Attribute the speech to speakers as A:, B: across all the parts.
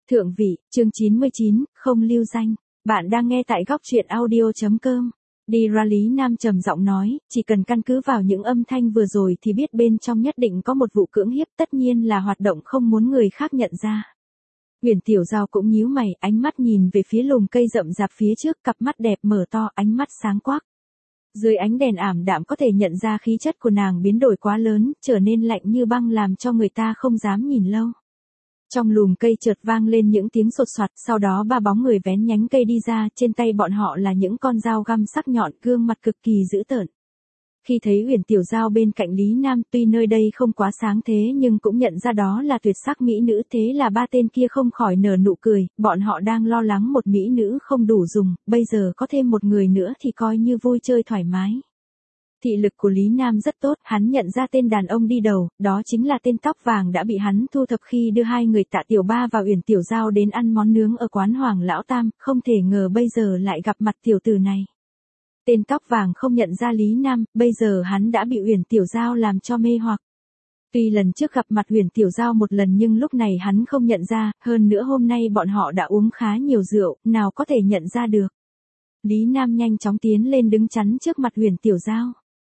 A: Thượng vị, chương 99, không lưu danh. Bạn đang nghe tại góc truyện audio.com. Đi ra Lý Nam trầm giọng nói, chỉ cần căn cứ vào những âm thanh vừa rồi thì biết bên trong nhất định có một vụ cưỡng hiếp, tất nhiên là hoạt động không muốn người khác nhận ra. Huyền Tiểu Giao cũng nhíu mày, ánh mắt nhìn về phía lùm cây rậm rạp phía trước, cặp mắt đẹp mở to, ánh mắt sáng quắc. Dưới ánh đèn ảm đạm có thể nhận ra khí chất của nàng biến đổi quá lớn, trở nên lạnh như băng làm cho người ta không dám nhìn lâu. Trong lùm cây chợt vang lên những tiếng sột soạt, sau đó ba bóng người vén nhánh cây đi ra, trên tay bọn họ là những con dao găm sắc nhọn, gương mặt cực kỳ dữ tợn. Khi thấy Huyền Tiểu Giao bên cạnh Lý Nam, tuy nơi đây không quá sáng thế nhưng cũng nhận ra đó là tuyệt sắc mỹ nữ, thế là ba tên kia không khỏi nở nụ cười, bọn họ đang lo lắng một mỹ nữ không đủ dùng, bây giờ có thêm một người nữa thì coi như vui chơi thoải mái. Thị lực của Lý Nam rất tốt, hắn nhận ra tên đàn ông đi đầu, đó chính là tên tóc vàng đã bị hắn thu thập khi đưa hai người Tạ Tiểu Ba và Uyển Tiểu Giao đến ăn món nướng ở quán Hoàng Lão Tam, không thể ngờ bây giờ lại gặp mặt tiểu tử này. Tên tóc vàng không nhận ra Lý Nam, bây giờ hắn đã bị Uyển Tiểu Giao làm cho mê hoặc. Tuy lần trước gặp mặt Uyển Tiểu Giao một lần nhưng lúc này hắn không nhận ra, hơn nữa hôm nay bọn họ đã uống khá nhiều rượu, nào có thể nhận ra được. Lý Nam nhanh chóng tiến lên đứng chắn trước mặt Uyển Tiểu Giao.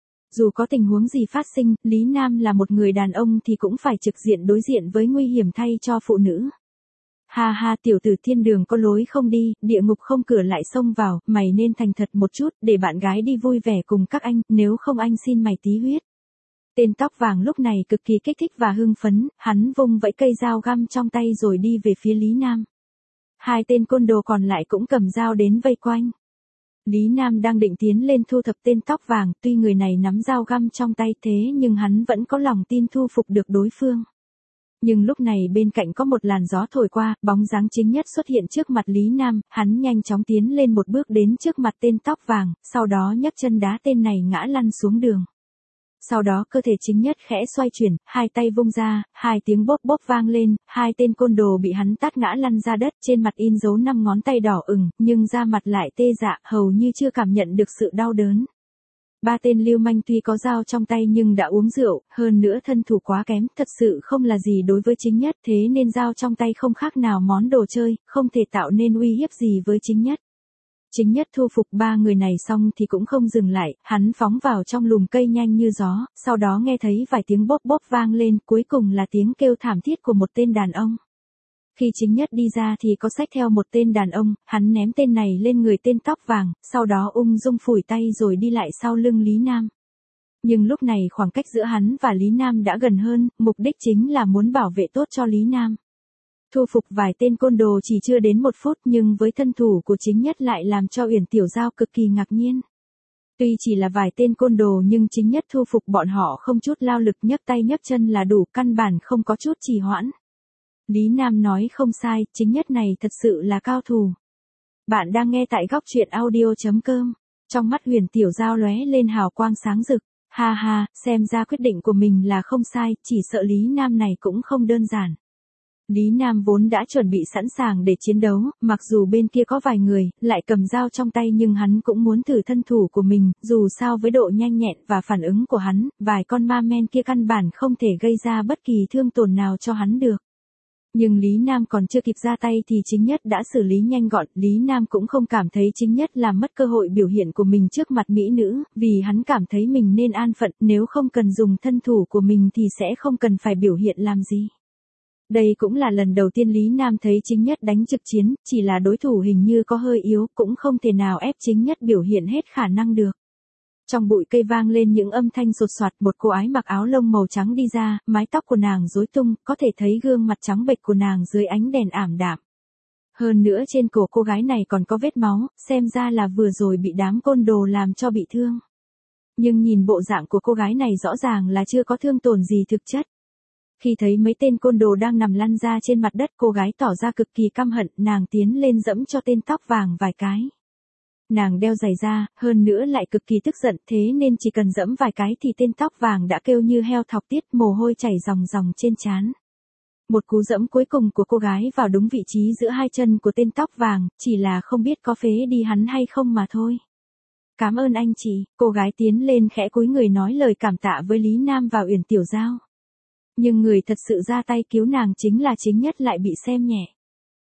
A: Dù có tình huống gì phát sinh, Lý Nam là một người đàn ông thì cũng phải trực diện đối diện với nguy hiểm thay cho phụ nữ. Ha ha, tiểu tử, thiên đường có lối không đi, địa ngục không cửa lại xông vào, mày nên thành thật một chút, để bạn gái đi vui vẻ cùng các anh, nếu không anh xin mày tí huyết. Tên tóc vàng lúc này cực kỳ kích thích và hưng phấn, hắn vung vẫy cây dao găm trong tay rồi đi về phía Lý Nam. Hai tên côn đồ còn lại cũng cầm dao đến vây quanh. Lý Nam đang định tiến lên thu thập tên tóc vàng, tuy người này nắm dao găm trong tay thế nhưng hắn vẫn có lòng tin thu phục được đối phương. Nhưng lúc này bên cạnh có một làn gió thổi qua, bóng dáng chính nhất xuất hiện trước mặt Lý Nam, hắn nhanh chóng tiến lên một bước đến trước mặt tên tóc vàng, sau đó nhấc chân đá tên này ngã lăn xuống đường. Sau đó cơ thể chính nhất khẽ xoay chuyển, hai tay vung ra, hai tiếng bốp bốp vang lên, hai tên côn đồ bị hắn tát ngã lăn ra đất, trên mặt in dấu 5 ngón tay đỏ ửng, nhưng da mặt lại tê dạ, hầu như chưa cảm nhận được sự đau đớn. Ba tên lưu manh tuy có dao trong tay nhưng đã uống rượu, hơn nữa thân thủ quá kém, thật sự không là gì đối với chính nhất, thế nên dao trong tay không khác nào món đồ chơi, không thể tạo nên uy hiếp gì với chính nhất. Chính nhất thu phục ba người này xong thì cũng không dừng lại, hắn phóng vào trong lùm cây nhanh như gió, sau đó nghe thấy vài tiếng bốp bốp vang lên, cuối cùng là tiếng kêu thảm thiết của một tên đàn ông. Khi chính nhất đi ra thì có xách theo một tên đàn ông, hắn ném tên này lên người tên tóc vàng, sau đó ung dung phủi tay rồi đi lại sau lưng Lý Nam. Nhưng lúc này khoảng cách giữa hắn và Lý Nam đã gần hơn, mục đích chính là muốn bảo vệ tốt cho Lý Nam. Thu phục vài tên côn đồ chỉ chưa đến 1 phút nhưng với thân thủ của chính nhất lại làm cho Uyển Tiểu Giao cực kỳ ngạc nhiên. Tuy chỉ là vài tên côn đồ nhưng chính nhất thu phục bọn họ không chút lao lực, nhấc tay nhấc chân là đủ, căn bản không có chút trì hoãn. Lý Nam nói không sai, chính nhất này thật sự là cao thủ. Bạn đang nghe tại góc truyện audio.com. Trong mắt Huyền Tiểu Giao lóe lên hào quang sáng rực. Ha ha, xem ra quyết định của mình là không sai, chỉ sợ Lý Nam này cũng không đơn giản. Lý Nam vốn đã chuẩn bị sẵn sàng để chiến đấu, mặc dù bên kia có vài người, lại cầm dao trong tay nhưng hắn cũng muốn thử thân thủ của mình, dù sao với độ nhanh nhẹn và phản ứng của hắn, vài con ma men kia căn bản không thể gây ra bất kỳ thương tổn nào cho hắn được. Nhưng Lý Nam còn chưa kịp ra tay thì chính nhất đã xử lý nhanh gọn, Lý Nam cũng không cảm thấy chính nhất làm mất cơ hội biểu hiện của mình trước mặt mỹ nữ, vì hắn cảm thấy mình nên an phận, nếu không cần dùng thân thủ của mình thì sẽ không cần phải biểu hiện làm gì. Đây cũng là lần đầu tiên Lý Nam thấy chính nhất đánh trực chiến, chỉ là đối thủ hình như có hơi yếu, cũng không thể nào ép chính nhất biểu hiện hết khả năng được. Trong bụi cây vang lên những âm thanh sột soạt, một cô ái mặc áo lông màu trắng đi ra, mái tóc của nàng rối tung, có thể thấy gương mặt trắng bệch của nàng dưới ánh đèn ảm đạm. Hơn nữa trên cổ cô gái này còn có vết máu, xem ra là vừa rồi bị đám côn đồ làm cho bị thương. Nhưng nhìn bộ dạng của cô gái này rõ ràng là chưa có thương tổn gì thực chất. Khi thấy mấy tên côn đồ đang nằm lăn ra trên mặt đất, cô gái tỏ ra cực kỳ căm hận, nàng tiến lên giẫm cho tên tóc vàng vài cái. Nàng đeo giày da, hơn nữa lại cực kỳ tức giận, thế nên chỉ cần giẫm vài cái thì tên tóc vàng đã kêu như heo thọc tiết, mồ hôi chảy ròng ròng trên trán. Một cú giẫm cuối cùng của cô gái vào đúng vị trí giữa hai chân của tên tóc vàng, chỉ là không biết có phế đi hắn hay không mà thôi. Cảm ơn anh chị, cô gái tiến lên khẽ cúi người nói lời cảm tạ với Lý Nam và Uyển Tiểu Giao. Nhưng người thật sự ra tay cứu nàng chính là chính nhất lại bị xem nhẹ.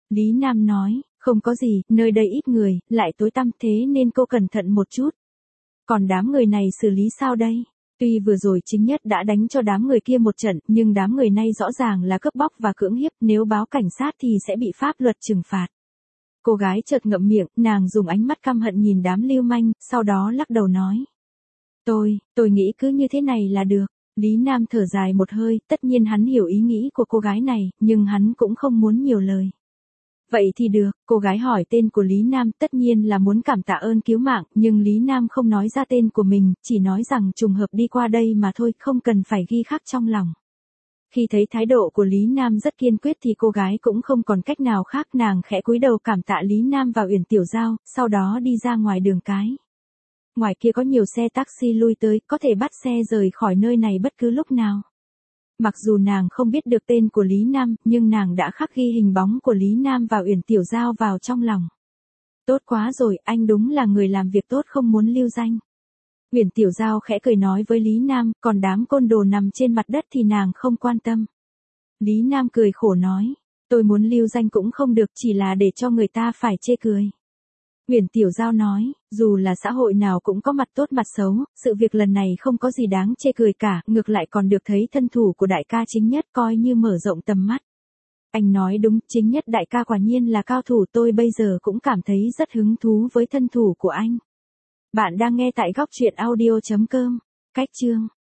A: Lý Nam nói, không có gì, nơi đây ít người, lại tối tăm thế nên cô cẩn thận một chút. Còn đám người này xử lý sao đây? Tuy vừa rồi Chính Nhất đã đánh cho đám người kia một trận, nhưng đám người này rõ ràng là cướp bóc và cưỡng hiếp, nếu báo cảnh sát thì sẽ bị pháp luật trừng phạt. Cô gái chợt ngậm miệng, nàng dùng ánh mắt căm hận nhìn đám lưu manh, sau đó lắc đầu nói. Tôi nghĩ cứ như thế này là được. Lý Nam thở dài một hơi, tất nhiên hắn hiểu ý nghĩ của cô gái này, nhưng hắn cũng không muốn nhiều lời. Vậy thì được, cô gái hỏi tên của Lý Nam, tất nhiên là muốn cảm tạ ơn cứu mạng, nhưng Lý Nam không nói ra tên của mình, chỉ nói rằng trùng hợp đi qua đây mà thôi, không cần phải ghi khắc trong lòng. Khi thấy thái độ của Lý Nam rất kiên quyết thì cô gái cũng không còn cách nào khác, nàng khẽ cúi đầu cảm tạ Lý Nam và Uyển Tiểu Giao, sau đó đi ra ngoài đường cái. Ngoài kia có nhiều xe taxi lui tới, có thể bắt xe rời khỏi nơi này bất cứ lúc nào. Mặc dù nàng không biết được tên của Lý Nam, nhưng nàng đã khắc ghi hình bóng của Lý Nam và Uyển Tiểu Giao vào trong lòng. Tốt quá rồi, anh đúng là người làm việc tốt không muốn lưu danh. Uyển Tiểu Giao khẽ cười nói với Lý Nam, còn đám côn đồ nằm trên mặt đất thì nàng không quan tâm. Lý Nam cười khổ nói, tôi muốn lưu danh cũng không được, chỉ là để cho người ta phải chê cười. Uyển Tiểu Giao nói, dù là xã hội nào cũng có mặt tốt mặt xấu, sự việc lần này không có gì đáng chê cười cả, ngược lại còn được thấy thân thủ của đại ca Chính Nhất coi như mở rộng tầm mắt. Anh nói đúng, Chính Nhất đại ca quả nhiên là cao thủ, tôi bây giờ cũng cảm thấy rất hứng thú với thân thủ của anh. Bạn đang nghe tại góc truyện audio.com. Cách chương